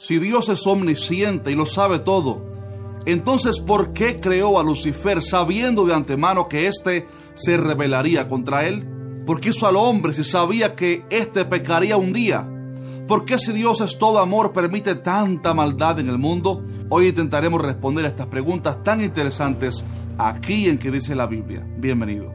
Si Dios es omnisciente y lo sabe todo, entonces ¿por qué creó a Lucifer sabiendo de antemano que éste se rebelaría contra él? ¿Por qué hizo al hombre si sabía que éste pecaría un día? ¿Por qué, si Dios es todo amor, permite tanta maldad en el mundo? Hoy intentaremos responder a estas preguntas tan interesantes aquí en ¿Qué dice la Biblia? Bienvenido.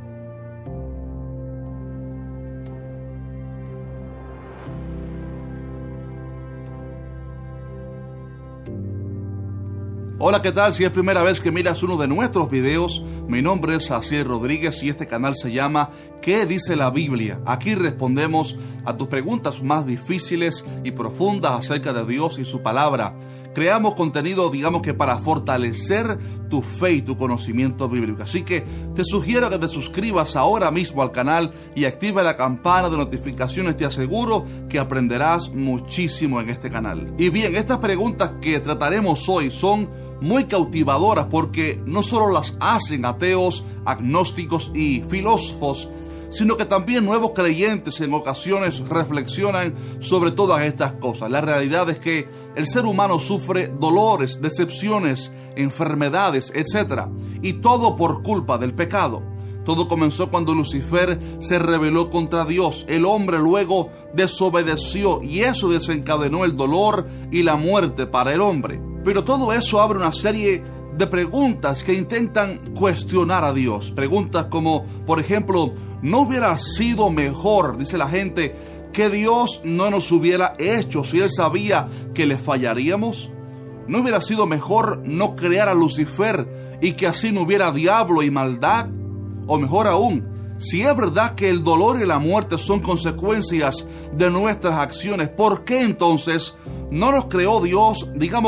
Hola, ¿qué tal? Si es primera vez que miras uno de nuestros videos, mi nombre es Asier Rodríguez y este canal se llama ¿Qué dice la Biblia? Aquí respondemos a tus preguntas más difíciles y profundas acerca de Dios y su palabra. Creamos contenido, para fortalecer tu fe y tu conocimiento bíblico. Así que te sugiero que te suscribas ahora mismo al canal y active la campana de notificaciones. Te aseguro que aprenderás muchísimo en este canal. Y bien, estas preguntas que trataremos hoy son muy cautivadoras porque no solo las hacen ateos, agnósticos y filósofos, sino que también nuevos creyentes en ocasiones reflexionan sobre todas estas cosas. La realidad es que el ser humano sufre dolores, decepciones, enfermedades, etc. Y todo por culpa del pecado. Todo comenzó cuando Lucifer se rebeló contra Dios. El hombre luego desobedeció y eso desencadenó el dolor y la muerte para el hombre. Pero todo eso abre una serie de preguntas que intentan cuestionar a Dios. Preguntas como, por ejemplo, ¿no hubiera sido mejor, dice la gente, que Dios no nos hubiera hecho si Él sabía que le fallaríamos? ¿No hubiera sido mejor no crear a Lucifer y que así no hubiera diablo y maldad? O mejor aún, si es verdad que el dolor y la muerte son consecuencias de nuestras acciones, ¿por qué entonces no nos creó Dios,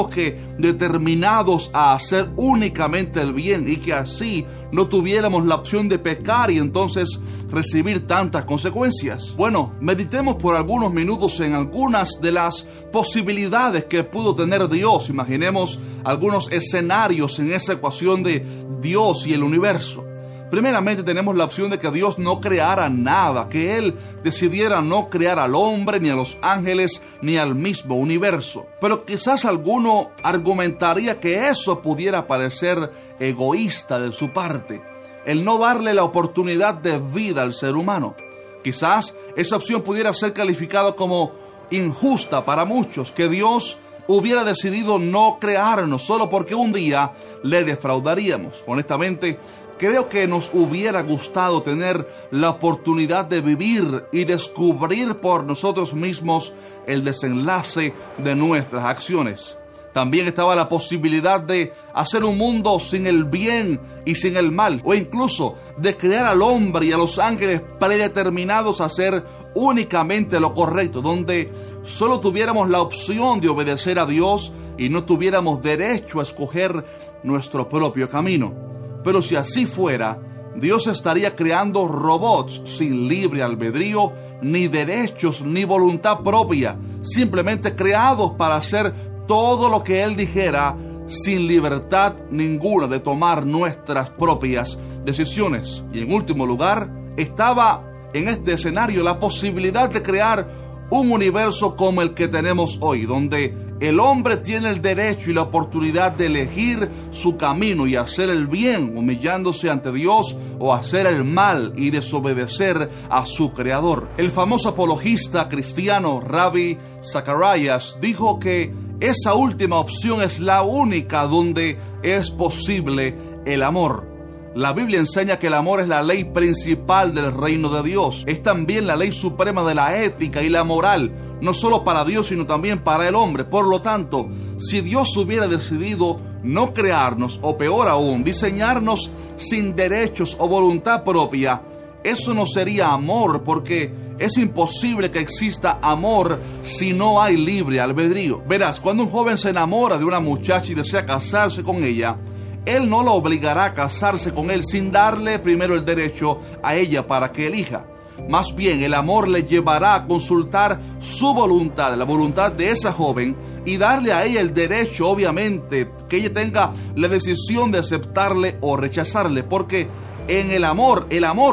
determinados a hacer únicamente el bien y que así no tuviéramos la opción de pecar y entonces recibir tantas consecuencias? Bueno, meditemos por algunos minutos en algunas de las posibilidades que pudo tener Dios. Imaginemos algunos escenarios en esa ecuación de Dios y el universo. Primeramente tenemos la opción de que Dios no creara nada, que Él decidiera no crear al hombre, ni a los ángeles, ni al mismo universo. Pero quizás alguno argumentaría que eso pudiera parecer egoísta de su parte, el no darle la oportunidad de vida al ser humano. Quizás esa opción pudiera ser calificada como injusta para muchos, que Dios hubiera decidido no crearnos solo porque un día le defraudaríamos. Honestamente, creo que nos hubiera gustado tener la oportunidad de vivir y descubrir por nosotros mismos el desenlace de nuestras acciones. También estaba la posibilidad de hacer un mundo sin el bien y sin el mal, o incluso de crear al hombre y a los ángeles predeterminados a hacer únicamente lo correcto, donde solo tuviéramos la opción de obedecer a Dios y no tuviéramos derecho a escoger nuestro propio camino. Pero si así fuera, Dios estaría creando robots sin libre albedrío, ni derechos, ni voluntad propia, simplemente creados para hacer todo lo que Él dijera, sin libertad ninguna de tomar nuestras propias decisiones. Y en último lugar, estaba en este escenario la posibilidad de crear un universo como el que tenemos hoy, donde el hombre tiene el derecho y la oportunidad de elegir su camino y hacer el bien, humillándose ante Dios, o hacer el mal y desobedecer a su creador. El famoso apologista cristiano Ravi Zacharias dijo que esa última opción es la única donde es posible el amor. La Biblia enseña que el amor es la ley principal del reino de Dios. Es también la ley suprema de la ética y la moral, no solo para Dios, sino también para el hombre. Por lo tanto, si Dios hubiera decidido no crearnos, o peor aún, diseñarnos sin derechos o voluntad propia, eso no sería amor, porque es imposible que exista amor si no hay libre albedrío. Verás, cuando un joven se enamora de una muchacha y desea casarse con ella, él no la obligará a casarse con él sin darle primero el derecho a ella para que elija. Más bien, el amor le llevará a consultar su voluntad, la voluntad de esa joven, y darle a ella el derecho, obviamente, que ella tenga la decisión de aceptarle o rechazarle. Porque en el amor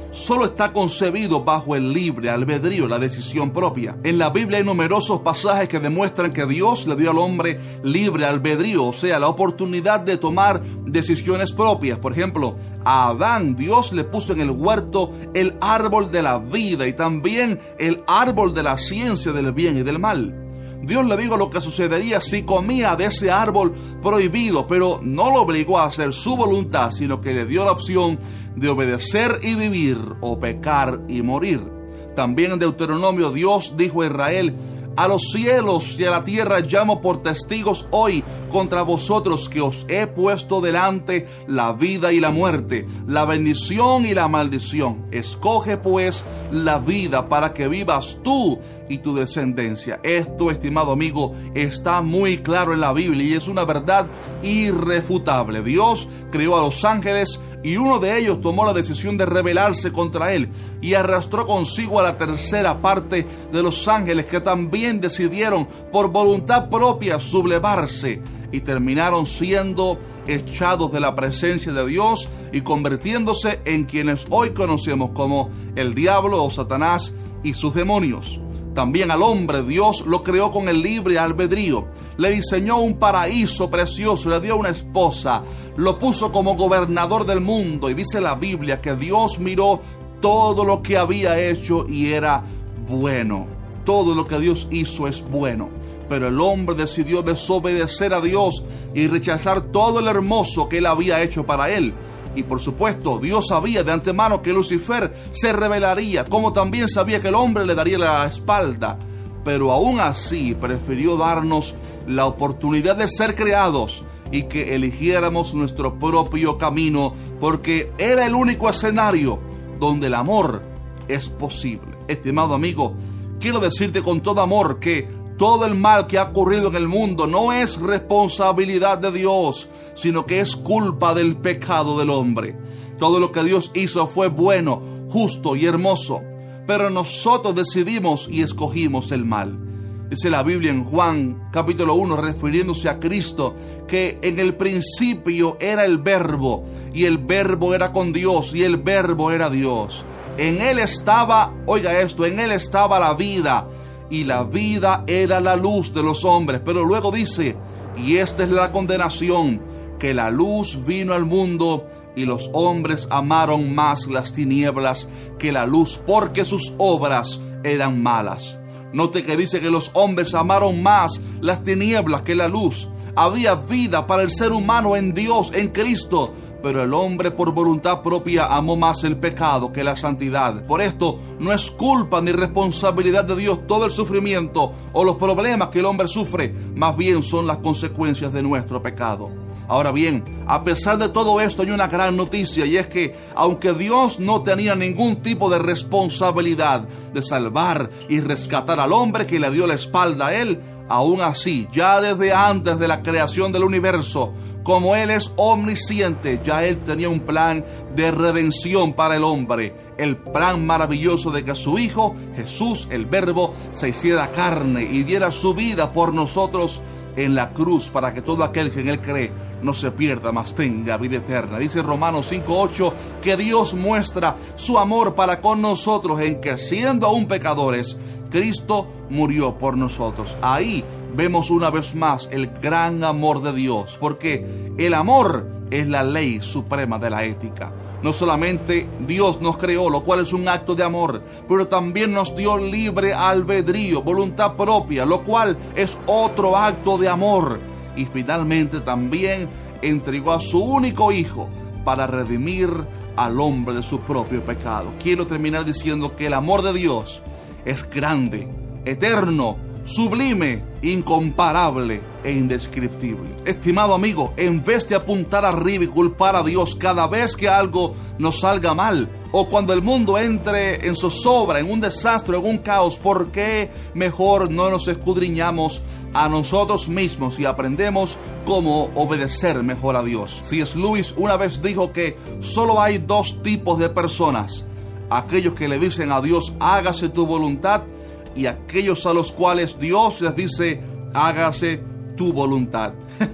solo está concebido bajo el libre albedrío, la decisión propia. En la Biblia hay numerosos pasajes que demuestran que Dios le dio al hombre libre albedrío, o sea, la oportunidad de tomar decisiones propias. Por ejemplo, a Adán Dios le puso en el huerto el árbol de la vida y también el árbol de la ciencia del bien y del mal. Dios le dijo lo que sucedería si comía de ese árbol prohibido, pero no lo obligó a hacer su voluntad, sino que le dio la opción de obedecer y vivir o pecar y morir. También en Deuteronomio Dios dijo a Israel: a los cielos y a la tierra llamo por testigos hoy contra vosotros que os he puesto delante la vida y la muerte, la bendición y la maldición. Escoge pues la vida para que vivas tú y tu descendencia. Esto, estimado amigo, está muy claro en la Biblia y es una verdad irrefutable. Dios creó a los ángeles y uno de ellos tomó la decisión de rebelarse contra él y arrastró consigo a la tercera parte de los ángeles, que también decidieron por voluntad propia sublevarse y terminaron siendo echados de la presencia de Dios y convirtiéndose en quienes hoy conocemos como el diablo o Satanás y sus demonios. También al hombre Dios lo creó con el libre albedrío. Le diseñó un paraíso precioso, le dio una esposa, lo puso como gobernador del mundo. Y dice la Biblia que Dios miró todo lo que había hecho y era bueno. Todo lo que Dios hizo es bueno. Pero el hombre decidió desobedecer a Dios y rechazar todo lo hermoso que él había hecho para él. Y por supuesto, Dios sabía de antemano que Lucifer se rebelaría, como también sabía que el hombre le daría la espalda. Pero aún así prefirió darnos la oportunidad de ser creados y que eligiéramos nuestro propio camino, porque era el único escenario donde el amor es posible. Estimado amigo, quiero decirte con todo amor que todo el mal que ha ocurrido en el mundo no es responsabilidad de Dios, sino que es culpa del pecado del hombre. Todo lo que Dios hizo fue bueno, justo y hermoso, pero nosotros decidimos y escogimos el mal. Dice la Biblia en Juan capítulo 1, refiriéndose a Cristo, que en el principio era el Verbo, y el Verbo era con Dios, y el Verbo era Dios. En Él estaba, oiga esto, en Él estaba la vida, y la vida era la luz de los hombres. Pero luego dice: y esta es la condenación, que la luz vino al mundo y los hombres amaron más las tinieblas que la luz, porque sus obras eran malas. Note que dice que los hombres amaron más las tinieblas que la luz. Había vida para el ser humano en Dios, en Cristo, pero el hombre por voluntad propia amó más el pecado que la santidad. Por esto no es culpa ni responsabilidad de Dios todo el sufrimiento o los problemas que el hombre sufre, más bien son las consecuencias de nuestro pecado. Ahora bien, a pesar de todo esto hay una gran noticia, y es que aunque Dios no tenía ningún tipo de responsabilidad de salvar y rescatar al hombre que le dio la espalda a él, aún así, ya desde antes de la creación del universo, como Él es omnisciente, ya Él tenía un plan de redención para el hombre. El plan maravilloso de que su Hijo, Jesús, el Verbo, se hiciera carne y diera su vida por nosotros en la cruz, para que todo aquel que en Él cree no se pierda, mas tenga vida eterna. Dice Romanos 5:8 que Dios muestra su amor para con nosotros en que, siendo aún pecadores, Cristo murió por nosotros. Ahí vemos una vez más el gran amor de Dios, porque el amor es la ley suprema de la ética. No solamente Dios nos creó, lo cual es un acto de amor, pero también nos dio libre albedrío, voluntad propia, lo cual es otro acto de amor. Y finalmente también entregó a su único Hijo para redimir al hombre de su propio pecado. Quiero terminar diciendo que el amor de Dios es grande, eterno, sublime, incomparable e indescriptible. Estimado amigo, en vez de apuntar arriba y culpar a Dios cada vez que algo nos salga mal, o cuando el mundo entre en zozobra, en un desastre, en un caos, ¿por qué mejor no nos escudriñamos a nosotros mismos y aprendemos cómo obedecer mejor a Dios? C.S. Lewis una vez dijo que solo hay dos tipos de personas: aquellos que le dicen a Dios, hágase tu voluntad, y aquellos a los cuales Dios les dice, hágase tu voluntad.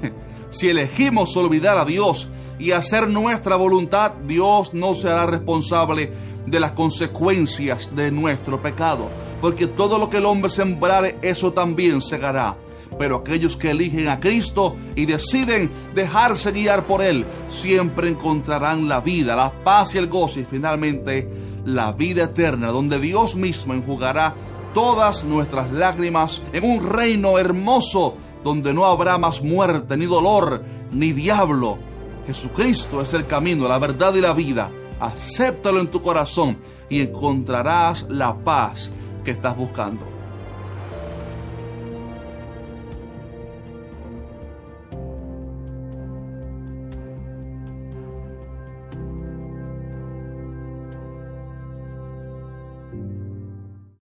Si elegimos olvidar a Dios y hacer nuestra voluntad, Dios no se hará responsable de las consecuencias de nuestro pecado, porque todo lo que el hombre sembrare, eso también segará. Pero aquellos que eligen a Cristo y deciden dejarse guiar por Él, siempre encontrarán la vida, la paz y el gozo, y finalmente la vida eterna, donde Dios mismo enjugará todas nuestras lágrimas en un reino hermoso, donde no habrá más muerte, ni dolor, ni diablo. Jesucristo es el camino, la verdad y la vida. Acéptalo en tu corazón y encontrarás la paz que estás buscando.